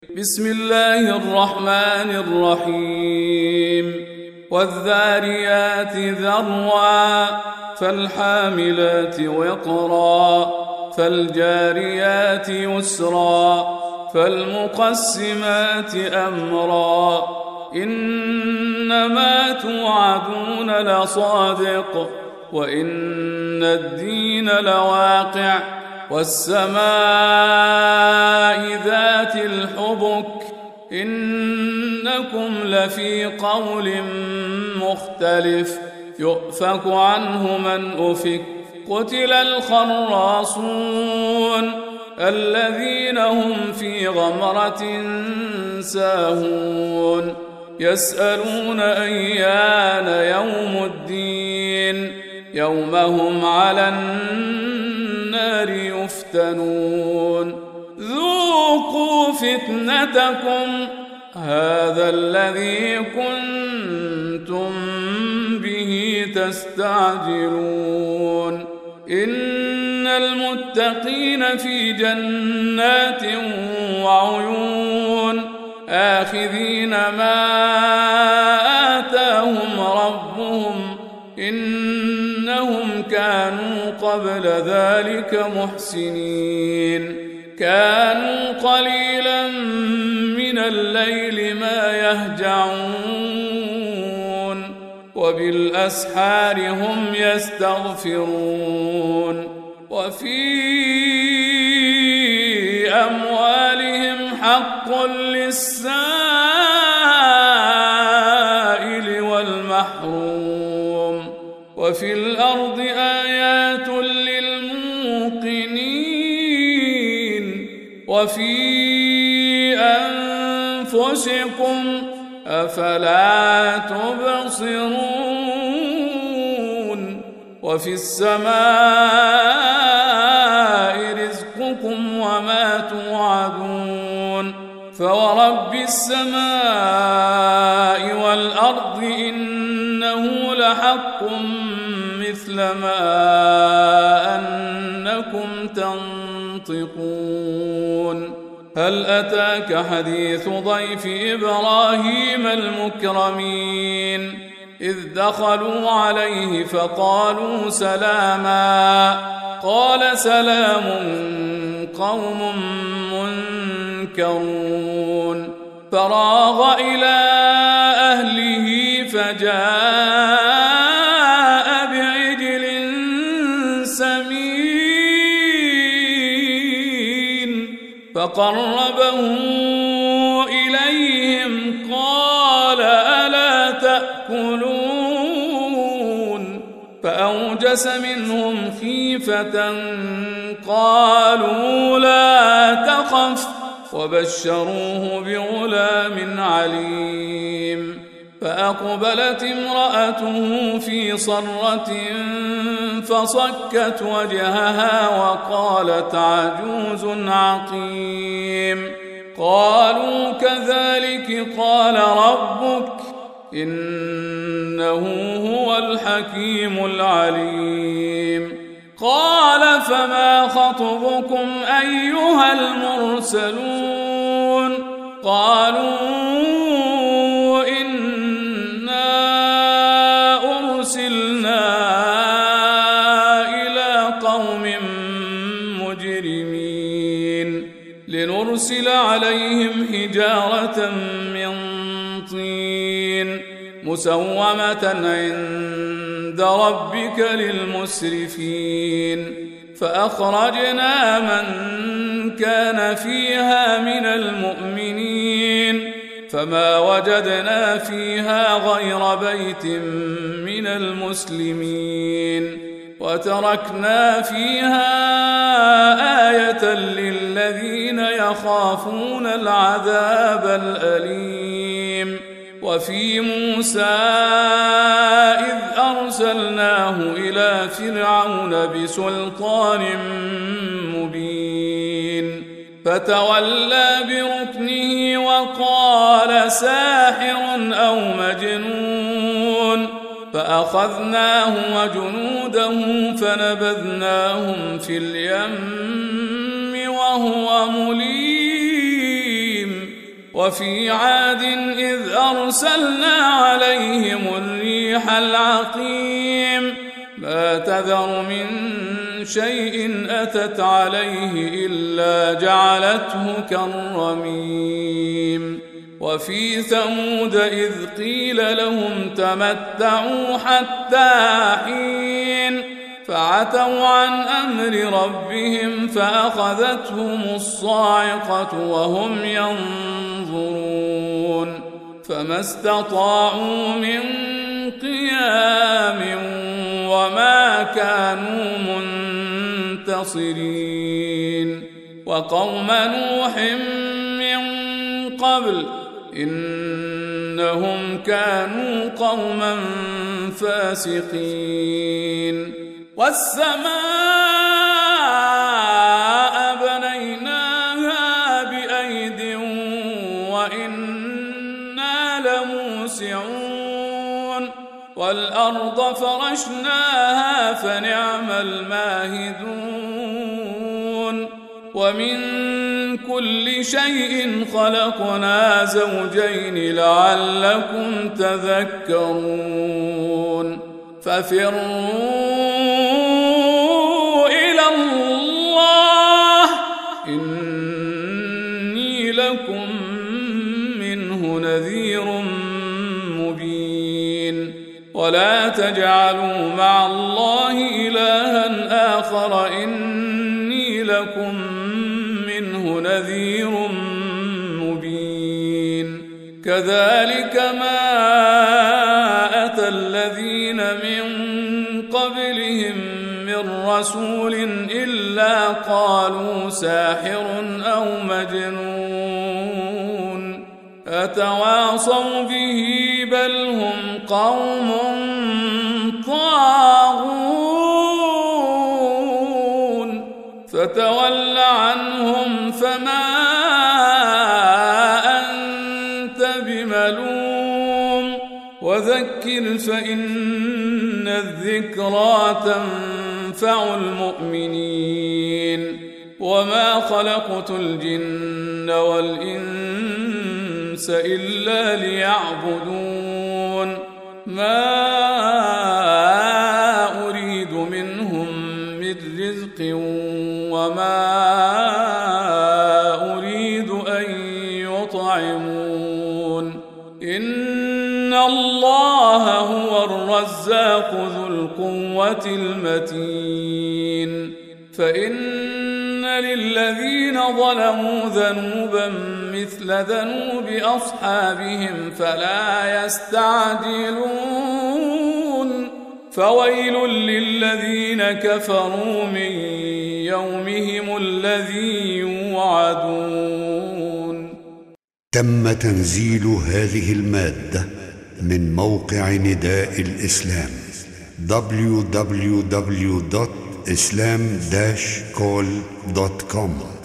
بسم الله الرحمن الرحيم والذاريات ذروا فالحاملات وقرا فالجاريات يسرا فالمقسمات أمرا إنما توعدون لصادق وإن الدين لواقع والسماء ذات الحبك إنكم لفي قول مختلف يؤفك عنه من أفك قتل الخراصون الذين هم في غمرة ساهون يسألون أيان يوم الدين يوم هم على النار يفتنون ذوقوا فتنتكم هذا الذي كنتم به تستعجلون إن المتقين في جنات وعيون آخذين ما آتاهم ربهم إنهم كانوا قبل ذلك محسنين كانوا قليلا من الليل ما يهجعون وبالأسحار هم يستغفرون وفي أموالهم حق للسائل والمحروم وفي الأرض آيات للموقنين وفي أنفسكم أفلا تبصرون وفي السماء رزقكم وما توعدون فورب السماء والأرض إنه لحق مثل ما أنكم تنطقون هل أتاك حديث ضيف إبراهيم المكرمين إذ دخلوا عليه فقالوا سلاما قال سلام قوم منكرون فراغ إلى أهله فجاء بعجل سمين فقربه إليهم قال ألا تأكلون فأوجس منهم خيفة قالوا لا تخف وبشروه بغلام عليم فأقبلت امرأته في صرة فصكت وجهها وقالت عجوز عقيم قالوا كذلك قال ربك إنه هو الحكيم العليم قال فما خطبكم أيها المرسلون قالوا إنا أرسلنا إلى قوم مجرمين لنرسل عليهم حجارة من طين مسومة عند ربك للمسرفين فأخرجنا من كان فيها من المؤمنين فما وجدنا فيها غير بيت من المسلمين وتركنا فيها آية للذين يخافون العذاب الأليم وفي موسى إذ أرسلناه إلى فرعون بسلطان مبين فتولى بركنه وقال ساحر أو مجنون فأخذناه وجنوده فنبذناهم في اليم وهو مليم وفي عاد إذ أرسلنا عليهم الريح العقيم ما تذر من شيء أتت عليه إلا جعلته كالرميم وفي ثمود إذ قيل لهم تمتعوا حتى حين فعتوا عن أمر ربهم فأخذتهم الصاعقة وهم ينظرون فما استطاعوا من قيام وما كانوا منتصرين وقوم نوح من قبل إنهم كانوا قوما فاسقين والسماء بنيناها بأيد وإنا لموسعون والأرض فرشناها فنعم الماهدون ومن كل شيء خلقنا زوجين لعلكم تذكرون ففروا إلى الله إني لكم منه نذير مبين ولا تجعلوا مع الله إلها آخر إني لكم منه نذير مبين كذلك ما أتى الذين من قبلهم من رسول إلا قالوا ساحر أو مجنون أتواصوا به بل هم قوم طاغون فتول عنهم فما أنت بملوم وذكر فإن الذكرى تنفع المؤمنين وما خلقت الجن والإنس إلا ليعبدون ما أريد منهم من رزق وما أريد أن يطعمون إن الله هو الرزاق ذو القوة المتين فإن للذين ظلموا ذنوبا مثل ذنوب أصحابهم فلا يستعجلون فويل للذين كفروا من يومهم الذي يوعدون. تم تنزيل هذه المادة من موقع نداء الإسلام www.islam-call.com